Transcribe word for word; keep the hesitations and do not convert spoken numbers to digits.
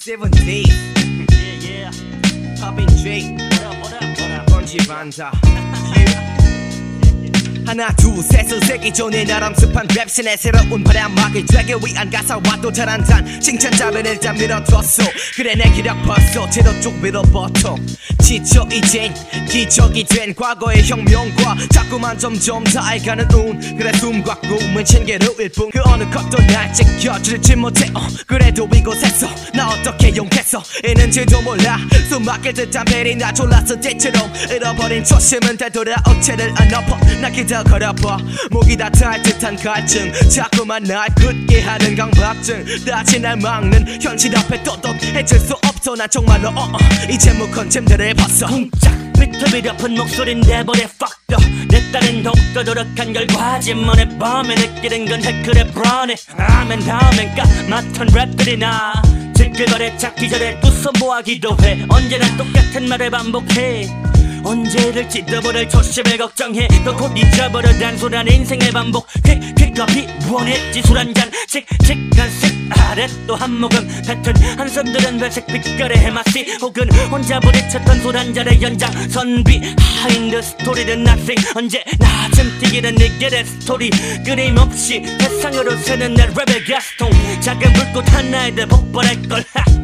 seventeen Yeah, yeah. Poppin' J What up, what up, what up? 번지 반다 yeah. 하나 둘셋을 세기 전에 나름 습한 랩신의 새로운 바람막을 되게 위한 가사와 또 잘한단 칭찬 잡은 일단 밀어뒀어 그래 내 기력 벌써 제도 쭉 밀어버터 지쳐 이젠 기적이 된 과거의 혁명과 자꾸만 점점 다해가는 운 그래 숨과 꿈은 징계로일 뿐 그 어느 것도 날 지켜주지 못해 어, 그래도 이곳에서 나 어떻게 용했어 있는지도 몰라 숨막힐 듯한 벨이 나 졸랐을 때처럼 잃어버린 초심은 되돌아올 채를 안 엎어 나 기다 걸어봐 목이 다 탈 듯한 갈증 자꾸만 날 굳게 하는 강박증 다시 날 막는 현실 앞에 떳떳해질 수 없어 난 정말로 어, 어, 이제 무컨침들을 봤어 쿵짝 비틀비려 아픈 목소린 내버려 fuck up 내 딸은 더욱더 노력한 결과지 오늘 밤에 느끼는 건 해클의 브라운이 아멘 다음엔 까맣던 랩들이 나 지글거려 찾기 전에 두 손 모아 기도해 언제나 똑같은 말을 반복해 언제 이럴지도 모를 초심을 걱정해 또 곧 잊어버려 단순한 인생의 반복 퀵퀵커피 원했지 술 한잔 칙칙한 식 아래 또 한 모금 뱉은 한숨들은 회색 빛깔의 해마시 혹은 혼자 부딪혔던 술 한잔의 연장 선비 하인드 스토리는 nothing 언제나 쯤튀기는 니게의 스토리 끊임없이 세상으로 새는 내 랩의 가스통 작은 불꽃 하나에도 폭발할걸